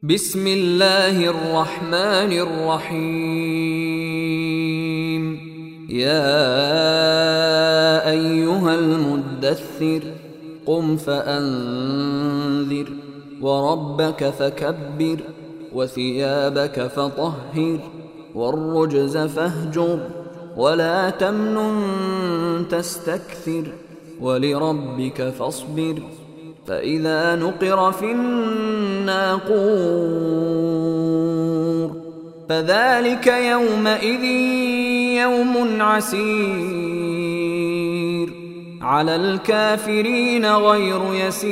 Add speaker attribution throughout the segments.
Speaker 1: بسم الله الرحمن الرحيم. يا أيها المدثر قم فأنذر وربك فكبر وثيابك فطهر والرجز فاهجر ولا تمنن تستكثر ولربك فاصبر فإذا نقر في الناقور فذلك يومئذ يوم عسير على الكافرين غير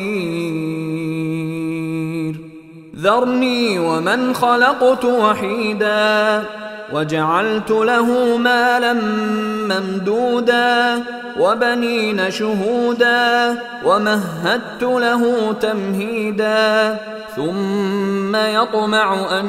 Speaker 1: يسير. ذرني ومن خلقت وحيدا وجعلت له مالا ممدودا وبنين شهودا ومهدت له تمهيدا ثم يطمع أن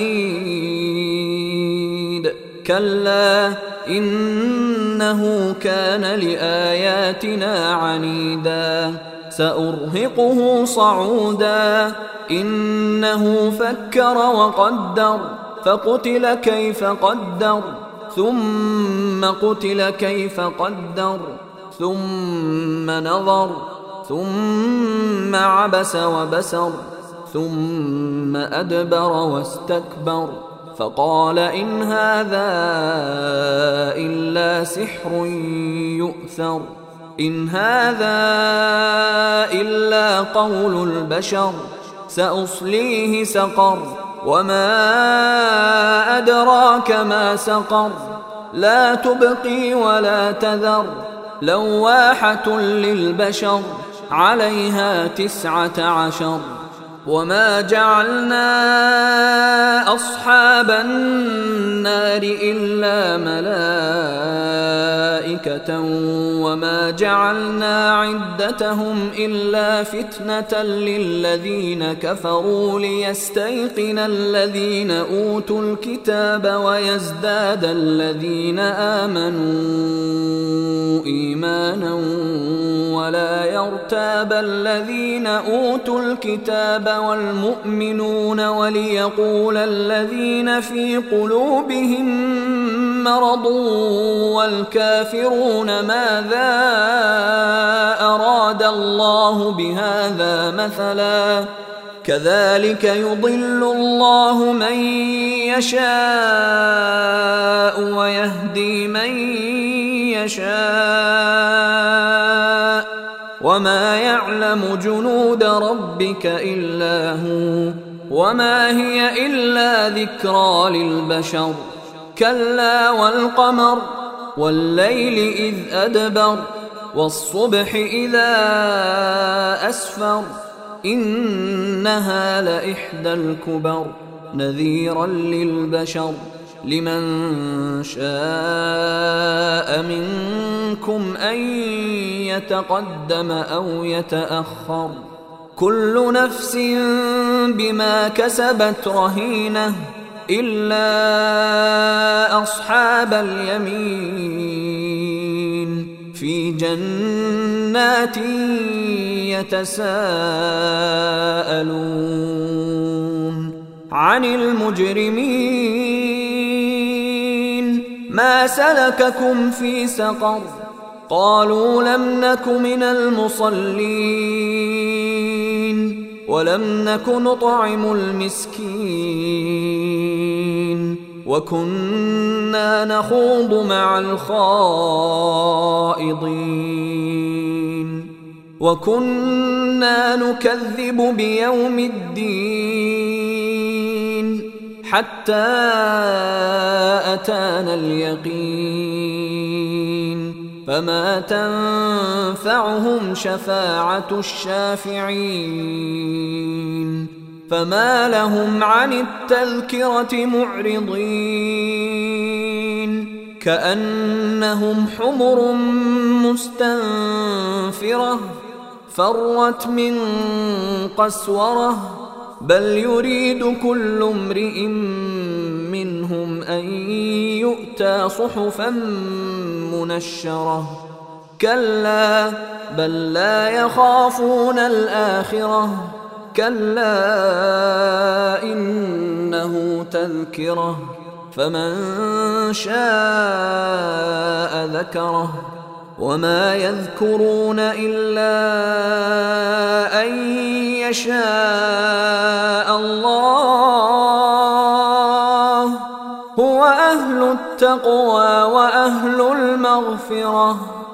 Speaker 1: أزيد كلا إنه كان لآياتنا عنيدا سأرهقه صعودا إنه فكر وقدر فقتل كيف قدر ثم قتل كيف قدر ثم نظر ثم عبس وبسر ثم أدبر واستكبر فقال إن هذا إلا سحر يؤثر إن هذا إلا قول البشر سأصليه سقر وما أدراك ما سقر لا تبقي ولا تذر لواحة للبشر عليها 19 وما جعلنا أصحاب النار إلا ملائكة وما جعلنا عدتهم إلا فتنة للذين كفروا ليستيقن الذين أوتوا الكتاب ويزداد الذين آمنوا إيمانا ولا يرتاب الذين أوتوا الكتاب والمؤمنون وليقول الذين في قلوبهم مرض والكافرون ماذا أراد الله بهذا مثلا كذلك يضل الله من يشاء ويهدي من يشاء وما يعلم جنود ربك إلا هو وما هي إلا ذكرى للبشر كلا والقمر والليل إذ أدبر والصبح إذا أسفر إنها لإحدى الكبر نذيرا للبشر لمن شاء منكم أن يتقدم أو يتأخر كل نفس بما كسبت رهينة إلا أصحاب اليمين في جنات يتساءلون عن المجرمين ما سلككم في سقر قالوا لم نك من المصلين ولم نك نطعم المسكين وكنا نخوض مع الخائضين وكنا نكذب بيوم الدين حتى أتانا اليقين فما تنفعهم شفاعة الشافعين فما لهم عن التذكرة معرضين كأنهم حمر مستنفرة فرت من قسورة بل يريد كل امرئ منهم أن يؤتى صحفا منشرة كلا بل لا يخافون الآخرة كلا إنه تذكرة فمن شاء ذكره وما يذكرون إلا أن يشاء الله هو أهل التقوى وأهل المغفرة.